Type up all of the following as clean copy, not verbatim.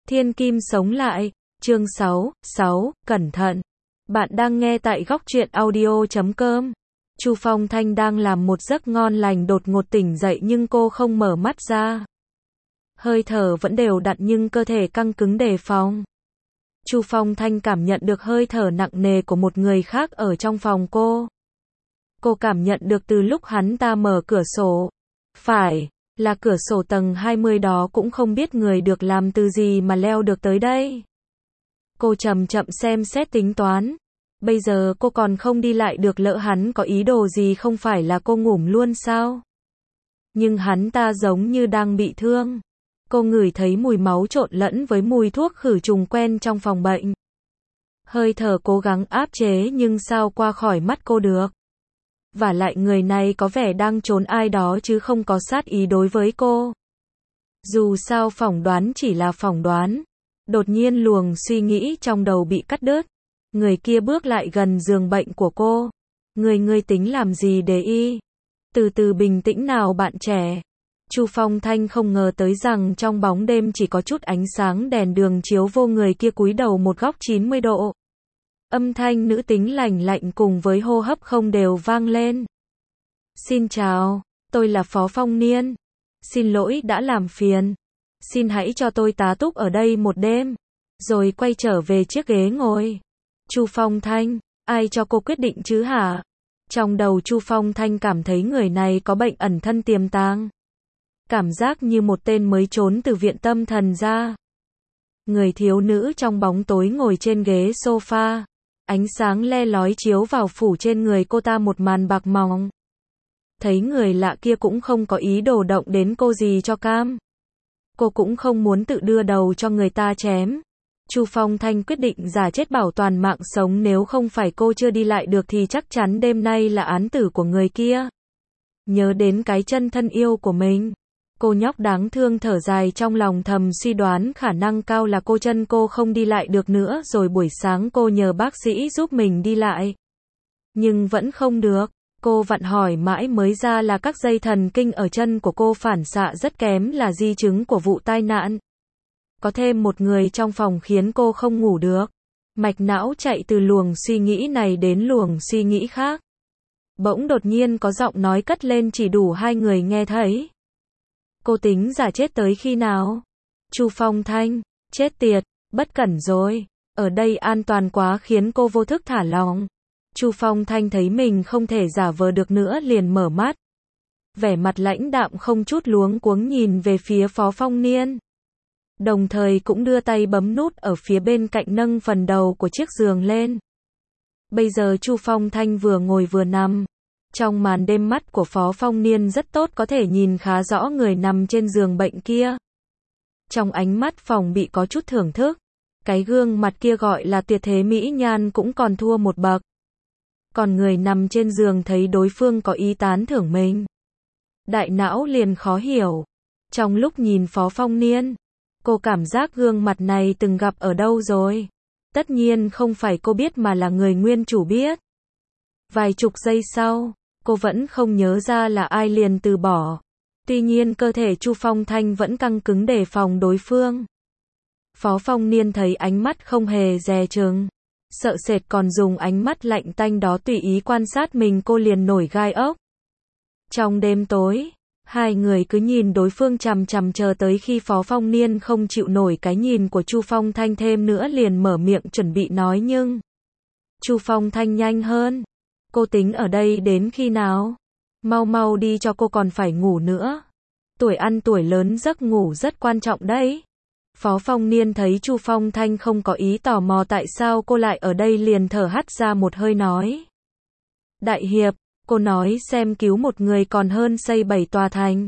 Thiên Kim sống lại, chương 6, cẩn thận. Bạn đang nghe tại Góc Truyện Audio.com. Chu Phong Thanh đang làm một giấc ngon lành đột ngột tỉnh dậy nhưng cô không mở mắt ra. Hơi thở vẫn đều đặn nhưng cơ thể căng cứng đề phòng. Chu Phong Thanh cảm nhận được hơi thở nặng nề của một người khác ở trong phòng cô. Cô cảm nhận được từ lúc hắn ta mở cửa sổ. Phải, là cửa sổ tầng 20 đó cũng không biết người được làm từ gì mà leo được tới đây. Cô chậm chậm xem xét tính toán. Bây giờ cô còn không đi lại được, lỡ hắn có ý đồ gì không phải là cô ngủm luôn sao? Nhưng hắn ta giống như đang bị thương. Cô ngửi thấy mùi máu trộn lẫn với mùi thuốc khử trùng quen trong phòng bệnh. Hơi thở cố gắng áp chế nhưng sao qua khỏi mắt cô được. Vả lại người này có vẻ đang trốn ai đó chứ không có sát ý đối với cô. Dù sao phỏng đoán chỉ là phỏng đoán. Đột nhiên luồng suy nghĩ trong đầu bị cắt đứt. Người kia bước lại gần giường bệnh của cô. Ngươi tính làm gì để y? Từ từ bình tĩnh nào bạn trẻ. Chu Phong Thanh không ngờ tới rằng trong bóng đêm chỉ có chút ánh sáng đèn đường chiếu vô người kia cúi đầu một góc 90 độ. Âm thanh nữ tính lành lạnh cùng với hô hấp không đều vang lên. Xin chào, tôi là Phó Phong Niên. Xin lỗi đã làm phiền. Xin hãy cho tôi tá túc ở đây một đêm. Rồi quay trở về chiếc ghế ngồi. Chu Phong Thanh, ai cho cô quyết định chứ hả? Trong đầu Chu Phong Thanh cảm thấy người này có bệnh ẩn thân tiềm tàng. Cảm giác như một tên mới trốn từ viện tâm thần ra. Người thiếu nữ trong bóng tối ngồi trên ghế sofa. Ánh sáng le lói chiếu vào phủ trên người cô ta một màn bạc mỏng. Thấy người lạ kia cũng không có ý đồ động đến cô gì cho cam. Cô cũng không muốn tự đưa đầu cho người ta chém. Chu Phong Thanh quyết định giả chết bảo toàn mạng sống, nếu không phải cô chưa đi lại được thì chắc chắn đêm nay là án tử của người kia. Nhớ đến cái chân thân yêu của mình. Cô nhóc đáng thương thở dài trong lòng, thầm suy đoán khả năng cao là chân cô không đi lại được nữa rồi. Buổi sáng cô nhờ bác sĩ giúp mình đi lại. Nhưng vẫn không được. Cô vặn hỏi mãi mới ra là các dây thần kinh ở chân của cô phản xạ rất kém, là di chứng của vụ tai nạn. Có thêm một người trong phòng khiến cô không ngủ được. Mạch não chạy từ luồng suy nghĩ này đến luồng suy nghĩ khác. Bỗng đột nhiên có giọng nói cất lên chỉ đủ hai người nghe thấy. Cô tính giả chết tới khi nào? Chu Phong Thanh, chết tiệt, bất cẩn rồi. Ở đây an toàn quá khiến cô vô thức thả lỏng. Chu Phong Thanh thấy mình không thể giả vờ được nữa liền mở mắt. Vẻ mặt lãnh đạm không chút luống cuống nhìn về phía Phó Phong Niên. Đồng thời cũng đưa tay bấm nút ở phía bên cạnh nâng phần đầu của chiếc giường lên. Bây giờ Chu Phong Thanh vừa ngồi vừa nằm. Trong màn đêm mắt của Phó Phong Niên rất tốt, có thể nhìn khá rõ người nằm trên giường bệnh kia. Trong ánh mắt phòng bị có chút thưởng thức. Cái gương mặt kia gọi là tuyệt thế mỹ nhan cũng còn thua một bậc. Còn người nằm trên giường thấy đối phương có ý tán thưởng mình. Đại não liền khó hiểu. Trong lúc nhìn Phó Phong Niên, cô cảm giác gương mặt này từng gặp ở đâu rồi. Tất nhiên không phải cô biết mà là người nguyên chủ biết. Vài chục giây sau, cô vẫn không nhớ ra là ai liền từ bỏ. Tuy nhiên cơ thể Chu Phong Thanh vẫn căng cứng đề phòng đối phương. Phó Phong Niên thấy ánh mắt không hề dè chừng, sợ sệt còn dùng ánh mắt lạnh tanh đó tùy ý quan sát mình, cô liền nổi gai ốc. Trong đêm tối, hai người cứ nhìn đối phương chằm chằm chờ tới khi Phó Phong Niên không chịu nổi cái nhìn của Chu Phong Thanh thêm nữa liền mở miệng chuẩn bị nói nhưng Chu Phong Thanh nhanh hơn. Cô tính ở đây đến khi nào? Mau mau đi cho cô còn phải ngủ nữa. Tuổi ăn tuổi lớn giấc ngủ rất quan trọng đấy. Phó Phong Niên thấy Chu Phong Thanh không có ý tò mò tại sao cô lại ở đây liền thở hắt ra một hơi nói. Đại hiệp, cô nói xem cứu một người còn hơn xây 7 tòa thành.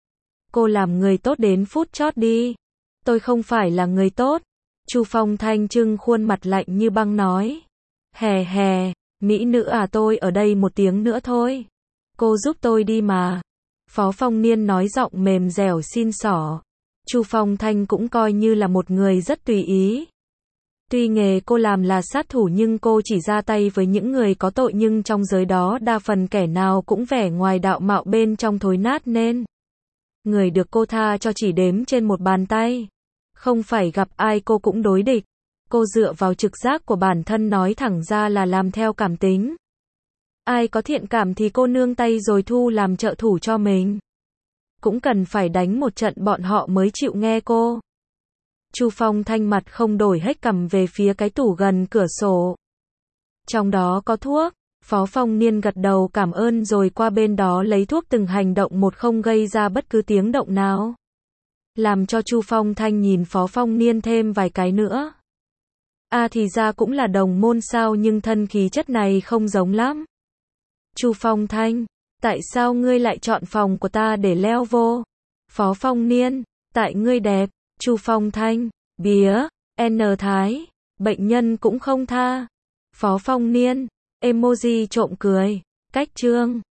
Cô làm người tốt đến phút chót đi. Tôi không phải là người tốt. Chu Phong Thanh trưng khuôn mặt lạnh như băng nói. Hè hè, mỹ nữ à, tôi ở đây một tiếng nữa thôi. Cô giúp tôi đi mà. Phó Phong Niên nói giọng mềm dẻo xin xỏ. Chu Phong Thanh cũng coi như là một người rất tùy ý. Tuy nghề cô làm là sát thủ nhưng cô chỉ ra tay với những người có tội, nhưng trong giới đó đa phần kẻ nào cũng vẻ ngoài đạo mạo bên trong thối nát nên người được cô tha cho chỉ đếm trên một bàn tay. Không phải gặp ai cô cũng đối địch. Cô dựa vào trực giác của bản thân nói thẳng ra là làm theo cảm tính. Ai có thiện cảm thì cô nương tay rồi thu làm trợ thủ cho mình. Cũng cần phải đánh một trận bọn họ mới chịu nghe cô. Chu Phong Thanh mặt không đổi hết cầm về phía cái tủ gần cửa sổ. Trong đó có thuốc. Phó Phong Niên gật đầu cảm ơn rồi qua bên đó lấy thuốc, từng hành động một không gây ra bất cứ tiếng động nào. Làm cho Chu Phong Thanh nhìn Phó Phong Niên thêm vài cái nữa. Thì ra cũng là đồng môn sao, nhưng thân khí chất này không giống lắm. Chu Phong Thanh, tại sao ngươi lại chọn phòng của ta để leo vô? Phó Phong Niên, tại ngươi đẹp. Chu Phong Thanh, bía, N Thái, bệnh nhân cũng không tha. Phó Phong Niên, emoji trộm cười, cách chương.